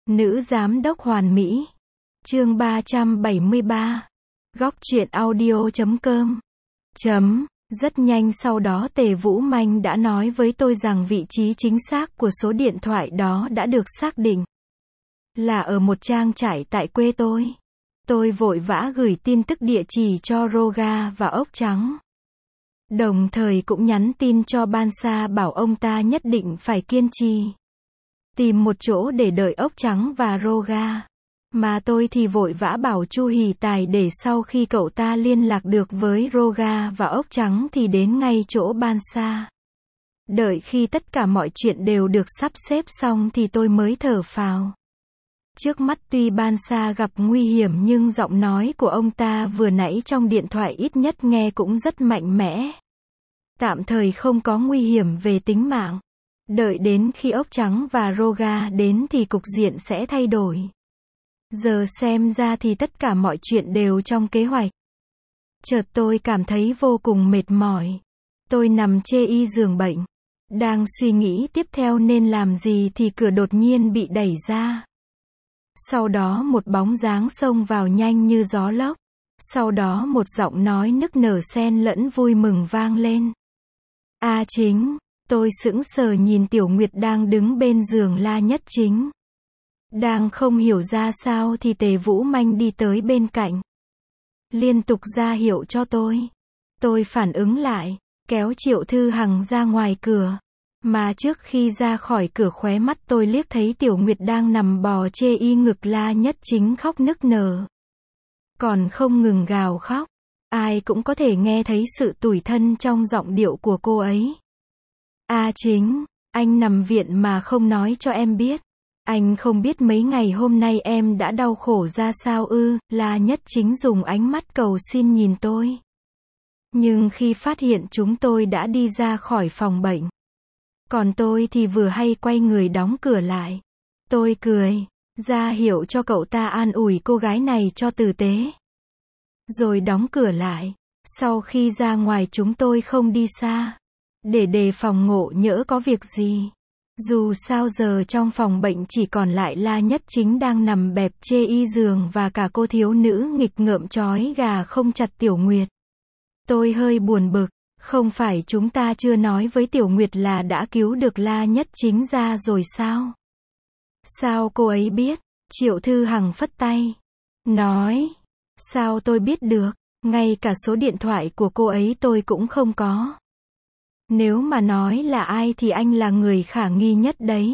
Nữ giám đốc hoàn mỹ. Chương 373. Góc truyện audio.com. Rất nhanh sau đó Tề Vũ Manh đã nói với tôi rằng vị trí chính xác của số điện thoại đó đã được xác định. Là ở một trang trại tại quê tôi. Tôi vội vã gửi tin tức địa chỉ cho Roga và ốc trắng. Đồng thời cũng nhắn tin cho Bansa bảo ông ta nhất định phải kiên trì tìm một chỗ để đợi ốc trắng và Roga. Mà tôi thì vội vã bảo Chu Hỷ Tài để sau khi cậu ta liên lạc được với Roga và ốc trắng thì đến ngay chỗ Bansa. Đợi khi tất cả mọi chuyện đều được sắp xếp xong thì tôi mới thở phào. Trước mắt tuy Bansa gặp nguy hiểm nhưng giọng nói của ông ta vừa nãy trong điện thoại ít nhất nghe cũng rất mạnh mẽ. Tạm thời không có nguy hiểm về tính mạng. Đợi đến khi ốc trắng và Roga đến thì cục diện sẽ thay đổi. Giờ xem ra thì tất cả mọi chuyện đều trong kế hoạch. Chợt tôi cảm thấy vô cùng mệt mỏi. Tôi nằm chê y giường bệnh. Đang suy nghĩ tiếp theo nên làm gì thì cửa đột nhiên bị đẩy ra. Sau đó một bóng dáng xông vào nhanh như gió lốc. Sau đó một giọng nói nức nở xen lẫn vui mừng vang lên. A Chính. Tôi sững sờ nhìn Tiểu Nguyệt đang đứng bên giường La Nhất Chính. Đang không hiểu ra sao thì Tề Vũ Manh đi tới bên cạnh. Liên tục ra hiệu cho tôi. Tôi phản ứng lại, kéo Triệu Thư Hằng ra ngoài cửa. Mà trước khi ra khỏi cửa khóe mắt tôi liếc thấy Tiểu Nguyệt đang nằm bò chê y ngực La Nhất Chính khóc nức nở. Còn không ngừng gào khóc. Ai cũng có thể nghe thấy sự tủi thân trong giọng điệu của cô ấy. A Chính, anh nằm viện mà không nói cho em biết. Anh không biết mấy ngày hôm nay em đã đau khổ ra sao ư? La Nhất Chính dùng ánh mắt cầu xin nhìn tôi. Nhưng khi phát hiện chúng tôi đã đi ra khỏi phòng bệnh. Còn tôi thì vừa hay quay người đóng cửa lại. Tôi cười, ra hiệu cho cậu ta an ủi cô gái này cho tử tế. Rồi đóng cửa lại. Sau khi ra ngoài chúng tôi không đi xa. Để đề phòng ngộ nhỡ có việc gì. Dù sao giờ trong phòng bệnh chỉ còn lại La Nhất Chính đang nằm bẹp chê y giường và cả cô thiếu nữ nghịch ngợm trói gà không chặt Tiểu Nguyệt. Tôi hơi buồn bực, không phải chúng ta chưa nói với Tiểu Nguyệt là đã cứu được La Nhất Chính ra rồi sao? Sao cô ấy biết? Triệu Thư Hằng phất tay. Nói, sao tôi biết được, ngay cả số điện thoại của cô ấy tôi cũng không có. Nếu mà nói là ai thì anh là người khả nghi nhất đấy.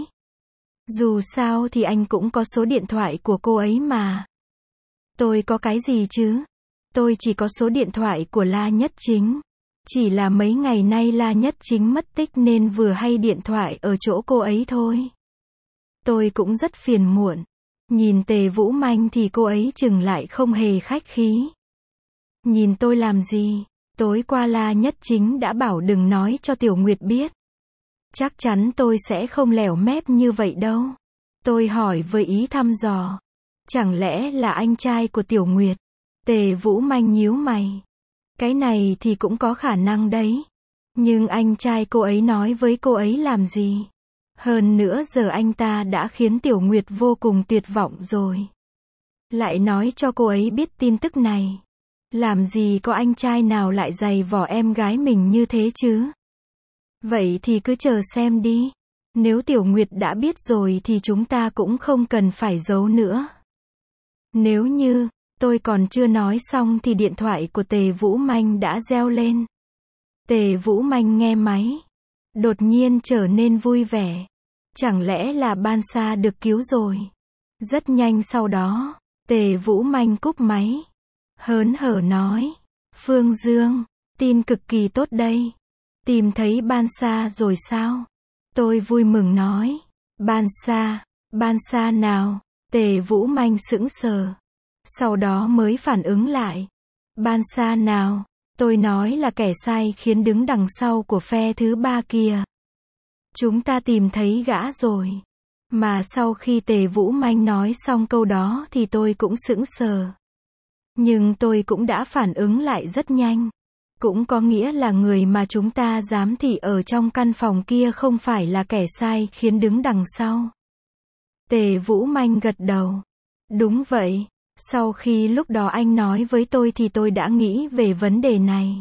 Dù sao thì anh cũng có số điện thoại của cô ấy mà. Tôi có cái gì chứ? Tôi chỉ có số điện thoại của La Nhất Chính. Chỉ là mấy ngày nay La Nhất Chính mất tích nên vừa hay điện thoại ở chỗ cô ấy thôi. Tôi cũng rất phiền muộn. Nhìn Tề Vũ Manh thì cô ấy chừng lại không hề khách khí. Nhìn tôi làm gì? Tối qua La Nhất Chính đã bảo đừng nói cho Tiểu Nguyệt biết. Chắc chắn tôi sẽ không lèo mép như vậy đâu. Tôi hỏi với ý thăm dò. Chẳng lẽ là anh trai của Tiểu Nguyệt? Tề Vũ Manh nhíu mày. Cái này thì cũng có khả năng đấy. Nhưng anh trai cô ấy nói với cô ấy làm gì? Hơn nữa giờ anh ta đã khiến Tiểu Nguyệt vô cùng tuyệt vọng rồi. Lại nói cho cô ấy biết tin tức này. Làm gì có anh trai nào lại giày vò em gái mình như thế chứ? Vậy thì cứ chờ xem đi. Nếu Tiểu Nguyệt đã biết rồi thì chúng ta cũng không cần phải giấu nữa. Nếu như, tôi còn chưa nói xong thì điện thoại của Tề Vũ Manh đã reo lên. Tề Vũ Manh nghe máy. Đột nhiên trở nên vui vẻ. Chẳng lẽ là Bansa được cứu rồi? Rất nhanh sau đó, Tề Vũ Manh cúp máy. Hớn hở nói. Phương Dương, tin cực kỳ tốt đây. Tìm thấy Bansa rồi sao? Tôi vui mừng nói. Bansa nào? Tề Vũ Manh sững sờ. Sau đó mới phản ứng lại. Bansa nào? Tôi nói là kẻ sai khiến đứng đằng sau của phe thứ ba kia. Chúng ta tìm thấy gã rồi. Mà sau khi Tề Vũ Manh nói xong câu đó thì tôi cũng sững sờ. Nhưng tôi cũng đã phản ứng lại rất nhanh. Cũng có nghĩa là người mà chúng ta giám thị ở trong căn phòng kia không phải là kẻ sai khiến đứng đằng sau. Tề Vũ Manh gật đầu. Đúng vậy. Sau khi lúc đó anh nói với tôi thì tôi đã nghĩ về vấn đề này.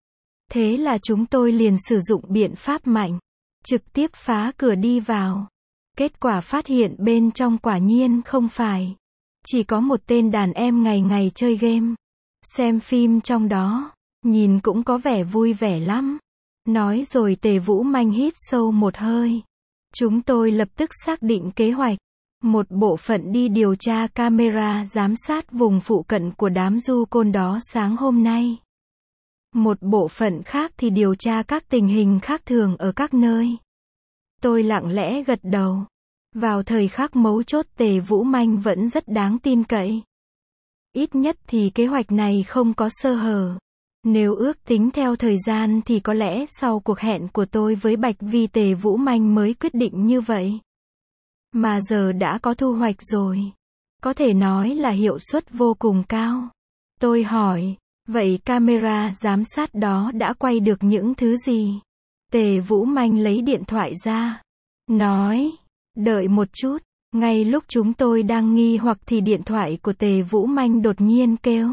Thế là chúng tôi liền sử dụng biện pháp mạnh. Trực tiếp phá cửa đi vào. Kết quả phát hiện bên trong quả nhiên không phải. Chỉ có một tên đàn em ngày ngày chơi game. Xem phim trong đó. Nhìn cũng có vẻ vui vẻ lắm. Nói rồi Tề Vũ Manh hít sâu một hơi. Chúng tôi lập tức xác định kế hoạch. Một bộ phận đi điều tra camera giám sát vùng phụ cận của đám du côn đó sáng hôm nay. Một bộ phận khác thì điều tra các tình hình khác thường ở các nơi. Tôi lặng lẽ gật đầu. Vào thời khắc mấu chốt Tề Vũ Manh vẫn rất đáng tin cậy. Ít nhất thì kế hoạch này không có sơ hở. Nếu ước tính theo thời gian thì có lẽ sau cuộc hẹn của tôi với Bạch Vi Tề Vũ Manh mới quyết định như vậy. Mà giờ đã có thu hoạch rồi. Có thể nói là hiệu suất vô cùng cao. Tôi hỏi, vậy camera giám sát đó đã quay được những thứ gì? Tề Vũ Manh lấy điện thoại ra. Nói, đợi một chút. Ngay lúc chúng tôi đang nghi hoặc thì điện thoại của Tề Vũ Manh đột nhiên kêu.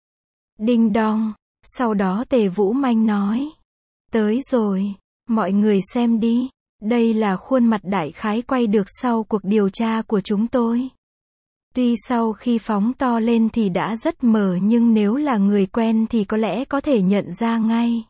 Đinh đong. Sau đó Tề Vũ Manh nói. Tới rồi. Mọi người xem đi. Đây là khuôn mặt đại khái quay được sau cuộc điều tra của chúng tôi. Tuy sau khi phóng to lên thì đã rất mờ nhưng nếu là người quen thì có lẽ có thể nhận ra ngay.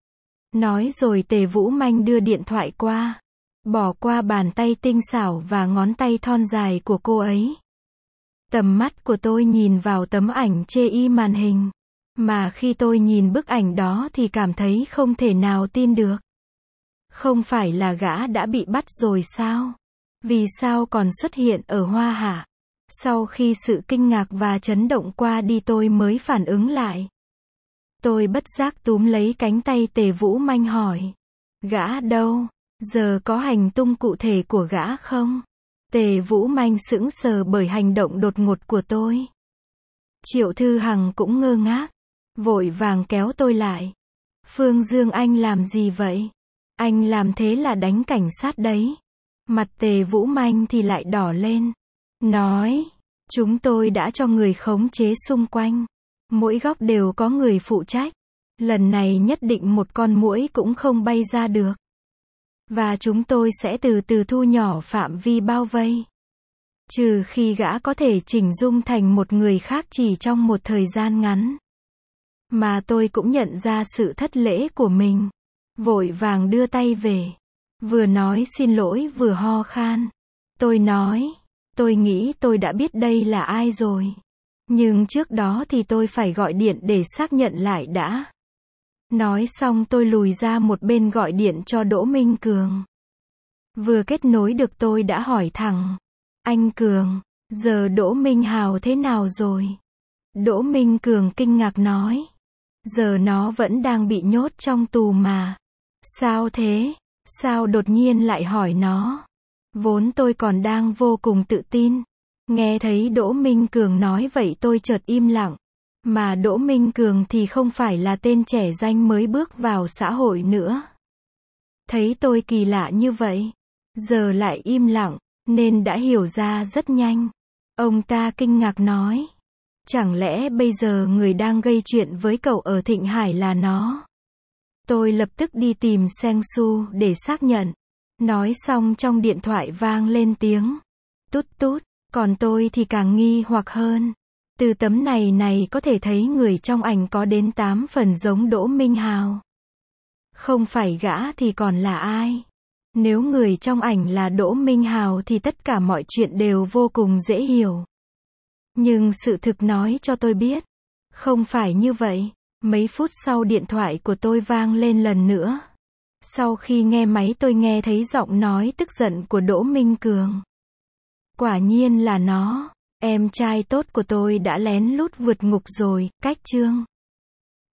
Nói rồi Tề Vũ Manh đưa điện thoại qua. Bỏ qua bàn tay tinh xảo và ngón tay thon dài của cô ấy. Tầm mắt của tôi nhìn vào tấm ảnh chê y màn hình. Mà khi tôi nhìn bức ảnh đó thì cảm thấy không thể nào tin được. Không phải là gã đã bị bắt rồi sao? Vì sao còn xuất hiện ở Hoa Hạ? Sau khi sự kinh ngạc và chấn động qua đi tôi mới phản ứng lại. Tôi bất giác túm lấy cánh tay Tề Vũ Manh hỏi. Gã đâu? Giờ có hành tung cụ thể của gã không? Tề Vũ Manh sững sờ bởi hành động đột ngột của tôi. Triệu Thư Hằng cũng ngơ ngác. Vội vàng kéo tôi lại. Phương Dương anh làm gì vậy? Anh làm thế là đánh cảnh sát đấy. Mặt Tề Vũ Manh thì lại đỏ lên. Nói, chúng tôi đã cho người khống chế xung quanh. Mỗi góc đều có người phụ trách. Lần này nhất định một con muỗi cũng không bay ra được. Và chúng tôi sẽ từ từ thu nhỏ phạm vi bao vây. Trừ khi gã có thể chỉnh dung thành một người khác chỉ trong một thời gian ngắn. Mà tôi cũng nhận ra sự thất lễ của mình. Vội vàng đưa tay về. Vừa nói xin lỗi vừa ho khan. Tôi nói, tôi nghĩ tôi đã biết đây là ai rồi. Nhưng trước đó thì tôi phải gọi điện để xác nhận lại đã. Nói xong tôi lùi ra một bên gọi điện cho Đỗ Minh Cường. Vừa kết nối được tôi đã hỏi thẳng. Anh Cường, giờ Đỗ Minh Hào thế nào rồi? Đỗ Minh Cường kinh ngạc nói. Giờ nó vẫn đang bị nhốt trong tù mà. Sao thế? Sao đột nhiên lại hỏi nó? Vốn tôi còn đang vô cùng tự tin. Nghe thấy Đỗ Minh Cường nói vậy tôi chợt im lặng. Mà Đỗ Minh Cường thì không phải là tên trẻ danh mới bước vào xã hội nữa. Thấy tôi kỳ lạ như vậy, giờ lại im lặng, nên đã hiểu ra rất nhanh. Ông ta kinh ngạc nói. Chẳng lẽ bây giờ người đang gây chuyện với cậu ở Thịnh Hải là nó? Tôi lập tức đi tìm Seng Su để xác nhận. Nói xong trong điện thoại vang lên tiếng tút tút, còn tôi thì càng nghi hoặc hơn. Từ tấm này có thể thấy người trong ảnh có đến 8 phần giống Đỗ Minh Hào. Không phải gã thì còn là ai? Nếu người trong ảnh là Đỗ Minh Hào thì tất cả mọi chuyện đều vô cùng dễ hiểu. Nhưng sự thực nói cho tôi biết, không phải như vậy. Mấy phút sau điện thoại của tôi vang lên lần nữa. Sau khi nghe máy tôi nghe thấy giọng nói tức giận của Đỗ Minh Cường. Quả nhiên là nó. Em trai tốt của tôi đã lén lút vượt ngục rồi, cách chương.